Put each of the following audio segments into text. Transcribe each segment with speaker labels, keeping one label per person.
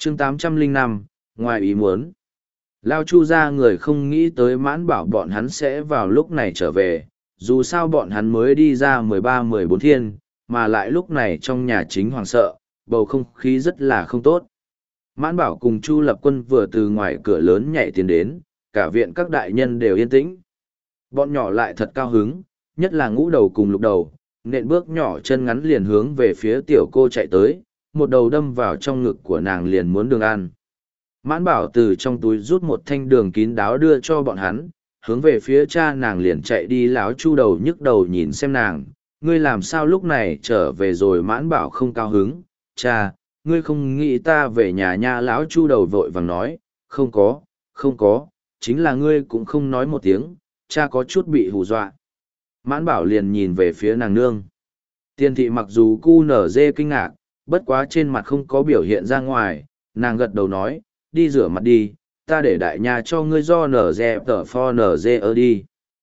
Speaker 1: chương 805, ngoài ý muốn. Lao Chu ra người không nghĩ tới Mãn Bảo bọn hắn sẽ vào lúc này trở về, dù sao bọn hắn mới đi ra 13-14 thiên, mà lại lúc này trong nhà chính hoàng sợ, bầu không khí rất là không tốt. Mãn Bảo cùng Chu Lập Quân vừa từ ngoài cửa lớn nhảy tiến đến, cả viện các đại nhân đều yên tĩnh. Bọn nhỏ lại thật cao hứng, nhất là Ngũ Đầu cùng Lục Đầu, nện bước nhỏ chân ngắn liền hướng về phía tiểu cô chạy tới, một đầu đâm vào trong ngực của nàng liền muốn đường ăn. Mãn Bảo từ trong túi rút một thanh đường kín đáo đưa cho bọn hắn, hướng về phía cha nàng liền chạy đi. Láo Chu Đầu nhức đầu nhìn xem nàng, ngươi làm sao lúc này trở về rồi? Mãn Bảo không cao hứng, cha, ngươi không nghĩ ta về nhà nha? Lão Chu Đầu vội vàng nói, không có, chính là ngươi cũng không nói một tiếng, cha có chút bị hù dọa. Mãn Bảo liền nhìn về phía nàng nương. Tiền thị mặc dù cu nở dê kinh ngạc, bất quá trên mặt không có biểu hiện ra ngoài, nàng gật đầu nói, đi rửa mặt đi, ta để đại nha cho ngươi do nở dê tờ pho nở dê ơ đi.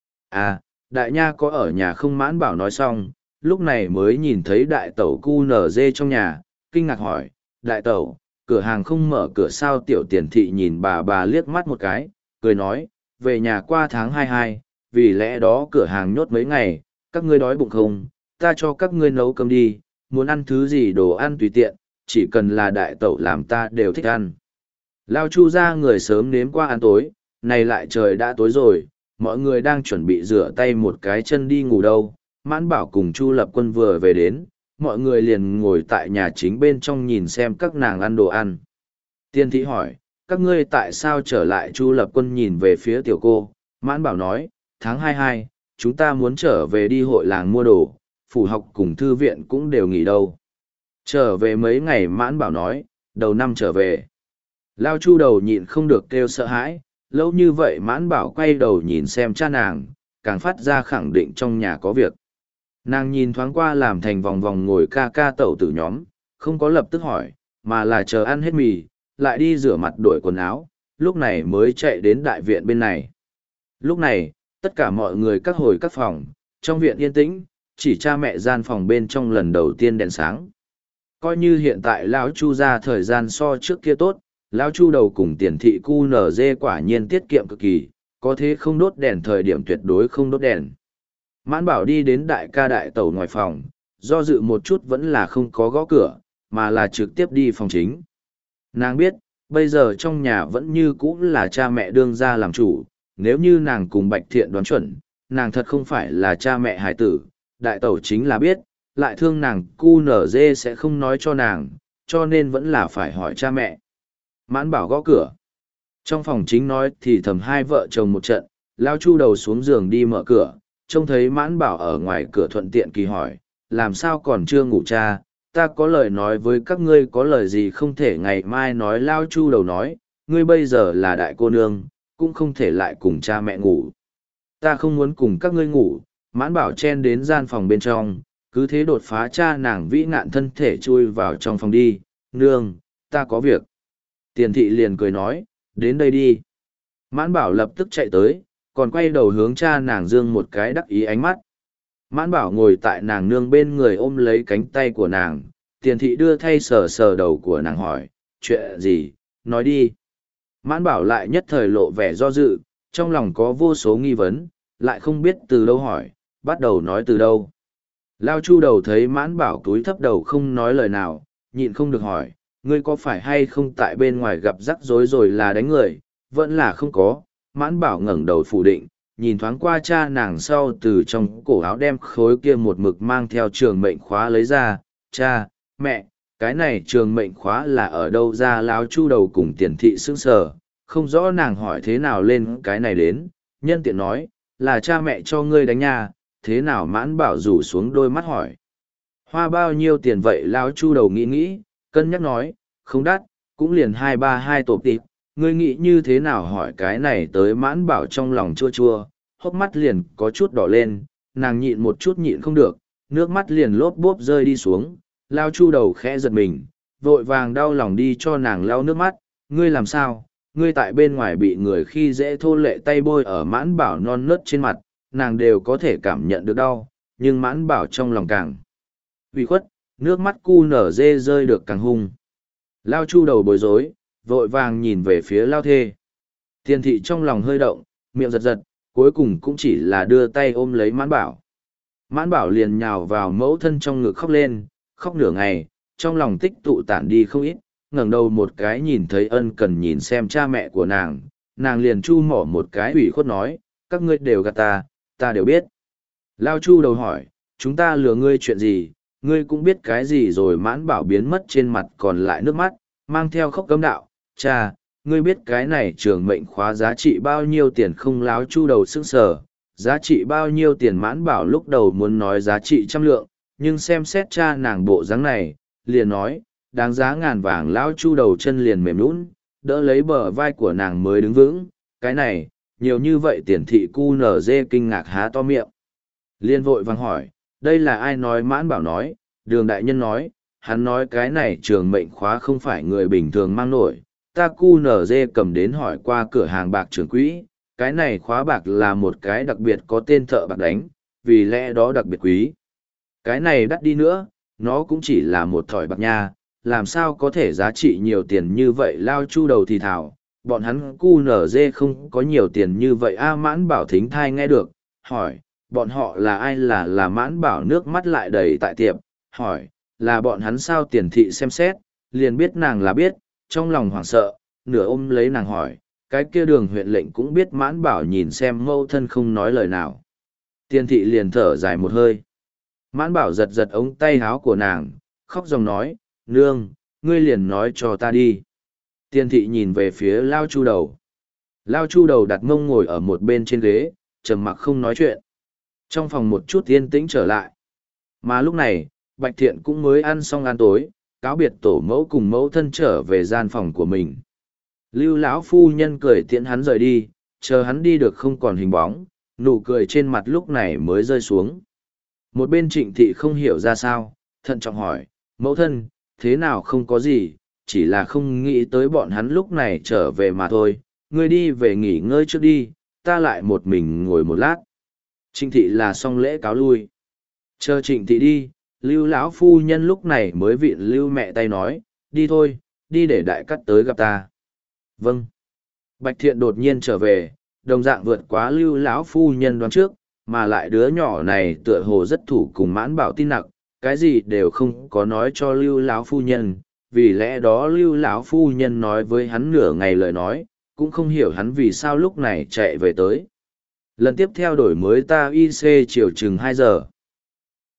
Speaker 1: À, đại nha có ở nhà không? Mãn Bảo nói xong, lúc này mới nhìn thấy đại tẩu cu nở dê trong nhà, kinh ngạc hỏi, đại tẩu, cửa hàng không mở cửa sao? Tiểu Tiền thị nhìn bà liếc mắt một cái, cười nói, về nhà qua tháng 22, vì lẽ đó cửa hàng nhốt mấy ngày, các ngươi đói bụng không? Ta cho các ngươi nấu cơm đi, muốn ăn thứ gì đồ ăn tùy tiện, chỉ cần là đại tẩu làm ta đều thích ăn. Lao Chu ra người sớm nếm qua ăn tối, này lại trời đã tối rồi, mọi người đang chuẩn bị rửa tay một cái chân đi ngủ đâu. Mãn Bảo cùng Chu Lập Quân vừa về đến, mọi người liền ngồi tại nhà chính bên trong nhìn xem các nàng ăn đồ ăn. Tiên thị hỏi, các ngươi tại sao trở lại? Chu Lập Quân nhìn về phía tiểu cô, Mãn Bảo nói, tháng 22, chúng ta muốn trở về đi hội làng mua đồ, phủ học cùng thư viện cũng đều nghỉ đâu. Trở về mấy ngày? Mãn Bảo nói, đầu năm trở về. Lao Chu Đầu nhịn không được kêu sợ hãi, lâu như vậy. Mãn Bảo quay đầu nhìn xem cha nàng, càng phát ra khẳng định trong nhà có việc. Nàng nhìn thoáng qua làm thành vòng vòng ngồi ca ca tẩu tử nhóm, không có lập tức hỏi, mà là chờ ăn hết mì, lại đi rửa mặt đổi quần áo, lúc này mới chạy đến đại viện bên này. Lúc này, tất cả mọi người các hồi các phòng, trong viện yên tĩnh, chỉ cha mẹ gian phòng bên trong lần đầu tiên đèn sáng. Coi như hiện tại lão Chu ra thời gian so trước kia tốt, lão Chu Đầu cùng Tiền thị cu nở dê quả nhiên tiết kiệm cực kỳ, có thế không đốt đèn, thời điểm tuyệt đối không đốt đèn. Mãn Bảo đi đến đại ca đại tẩu ngoài phòng, do dự một chút vẫn là không có gõ cửa, mà là trực tiếp đi phòng chính. Nàng biết, bây giờ trong nhà vẫn như cũ là cha mẹ đương ra làm chủ, nếu như nàng cùng Bạch Thiện đoán chuẩn, nàng thật không phải là cha mẹ hài tử, đại tẩu chính là biết, lại thương nàng cu nở dê sẽ không nói cho nàng, cho nên vẫn là phải hỏi cha mẹ. Mãn Bảo gõ cửa. Trong phòng chính nói thì thầm hai vợ chồng một trận, Lao Chu Đầu xuống giường đi mở cửa, trông thấy Mãn Bảo ở ngoài cửa thuận tiện kỳ hỏi, làm sao còn chưa ngủ cha? Ta có lời nói với các ngươi, có lời gì không thể ngày mai nói? Lao Chu Đầu nói, ngươi bây giờ là đại cô nương, cũng không thể lại cùng cha mẹ ngủ. Ta không muốn cùng các ngươi ngủ. Mãn Bảo chen đến gian phòng bên trong, cứ thế đột phá cha nàng vĩ nạn thân thể chui vào trong phòng đi. Nương, ta có việc. Tiền thị liền cười nói, đến đây đi. Mãn Bảo lập tức chạy tới, còn quay đầu hướng cha nàng dương một cái đắc ý ánh mắt. Mãn Bảo ngồi tại nàng nương bên người ôm lấy cánh tay của nàng, Tiền thị đưa thay sờ sờ đầu của nàng hỏi, chuyện gì, nói đi. Mãn Bảo lại nhất thời lộ vẻ do dự, trong lòng có vô số nghi vấn, lại không biết từ đâu hỏi, bắt đầu nói từ đâu. Lao Chu Đầu thấy Mãn Bảo túi thấp đầu không nói lời nào, nhịn không được hỏi, ngươi có phải hay không tại bên ngoài gặp rắc rối rồi là đánh người? Vẫn là không có. Mãn Bảo ngẩng đầu phủ định, nhìn thoáng qua cha nàng sau từ trong cổ áo đem khối kia một mực mang theo trường mệnh khóa lấy ra. Cha, mẹ, cái này trường mệnh khóa là ở đâu ra? Lão Chu Đầu cùng Tiền thị sững sờ, không rõ nàng hỏi thế nào lên cái này đến, nhân tiện nói, là cha mẹ cho ngươi đánh nha. Thế nào? Mãn Bảo rủ xuống đôi mắt hỏi. Hoa bao nhiêu tiền vậy? Lão Chu Đầu nghĩ, cân nhắc nói, không đắt, cũng liền 232 tộp tịp, ngươi nghĩ như thế nào hỏi cái này tới? Mãn Bảo trong lòng chua chua, hốc mắt liền có chút đỏ lên, nàng nhịn một chút nhịn không được, nước mắt liền lốp bốp rơi đi xuống. Lao Chu Đầu khẽ giật mình, vội vàng đau lòng đi cho nàng lau nước mắt, ngươi làm sao? Ngươi tại bên ngoài bị người khi dễ thô lệ, tay bôi ở Mãn Bảo non nớt trên mặt, nàng đều có thể cảm nhận được đau, nhưng Mãn Bảo trong lòng càng ủy khuất, nước mắt cu nở dê rơi được càng hung. Lao Chu đầu bối rối, vội vàng nhìn về phía Lao Thê. Tiền thị trong lòng hơi động, miệng giật giật, cuối cùng cũng chỉ là đưa tay ôm lấy Mãn Bảo. Mãn Bảo liền nhào vào mẫu thân trong ngực khóc lên, khóc nửa ngày, trong lòng tích tụ tản đi không ít, ngẩng đầu một cái nhìn thấy Ân Cần nhìn xem cha mẹ của nàng liền chu mỏ một cái ủy khuất nói, các ngươi đều gạt ta đều biết. Lao Chu đầu hỏi, chúng ta lừa ngươi chuyện gì, ngươi cũng biết cái gì rồi. Mãn Bảo biến mất trên mặt còn lại nước mắt, mang theo khóc cấm đạo, cha, ngươi biết cái này trường mệnh khóa giá trị bao nhiêu tiền không? Láo Chu đầu sững sờ, giá trị bao nhiêu tiền? Mãn Bảo lúc đầu muốn nói giá trị 100 lượng, nhưng xem xét cha nàng bộ dáng này, liền nói, đáng giá ngàn vàng. Lão Chu đầu chân liền mềm nhũn, đỡ lấy bờ vai của nàng mới đứng vững. Cái này, nhiều như vậy? Tiền thị cu nở dê kinh ngạc há to miệng. Liên vội vàng hỏi, đây là ai nói? Mãn Bảo nói, Đường đại nhân nói, hắn nói cái này trường mệnh khóa không phải người bình thường mang nổi. Ta cu nở dê cầm đến hỏi qua cửa hàng bạc trưởng quỹ, cái này khóa bạc là một cái đặc biệt có tên thợ bạc đánh, vì lẽ đó đặc biệt quý. Cái này đắt đi nữa, nó cũng chỉ là một thỏi bạc nha, làm sao có thể giá trị nhiều tiền như vậy? Lao Chu đầu thì thào, bọn hắn cu nở dê không có nhiều tiền như vậy a. Mãn Bảo thính thai nghe được, hỏi, bọn họ là ai? Là Mãn Bảo nước mắt lại đầy tại tiệp, hỏi, là bọn hắn sao? Tiền thị xem xét, liền biết nàng là biết, trong lòng hoảng sợ, nửa ôm lấy nàng hỏi, cái kia Đường huyện lệnh cũng biết? Mãn Bảo nhìn xem mâu thân không nói lời nào. Tiền thị liền thở dài một hơi. Mãn Bảo giật giật ống tay áo của nàng, khóc dòng nói, nương, ngươi liền nói cho ta đi. Tiền thị nhìn về phía Lao Chu đầu. Lao Chu đầu đặt mông ngồi ở một bên trên ghế, trầm mặc không nói chuyện. Trong phòng một chút yên tĩnh trở lại. Mà lúc này, Bạch Thiện cũng mới ăn xong ăn tối, cáo biệt tổ mẫu cùng mẫu thân trở về gian phòng của mình. Lưu lão phu nhân cười tiễn hắn rời đi, chờ hắn đi được không còn hình bóng, nụ cười trên mặt lúc này mới rơi xuống. Một bên Trịnh thị không hiểu ra sao, thận trọng hỏi, mẫu thân, thế nào? Không có gì, chỉ là không nghĩ tới bọn hắn lúc này trở về mà thôi. Ngươi đi về nghỉ ngơi trước đi, ta lại một mình ngồi một lát. Trịnh thị là xong lễ cáo lui. Chờ Trịnh thị đi, Lưu lão phu nhân lúc này mới vịn Lưu mẹ tay nói, đi thôi, đi để đại cắt tới gặp ta. Vâng. Bạch Thiện đột nhiên trở về, đồng dạng vượt quá Lưu lão phu nhân đoán trước, mà lại đứa nhỏ này tựa hồ rất thủ cùng Mãn Bảo tin nặng, cái gì đều không có nói cho Lưu lão phu nhân, vì lẽ đó Lưu lão phu nhân nói với hắn nửa ngày lời nói, cũng không hiểu hắn vì sao lúc này chạy về tới. Lần tiếp theo đổi mới ta IC chiều chừng 2 giờ.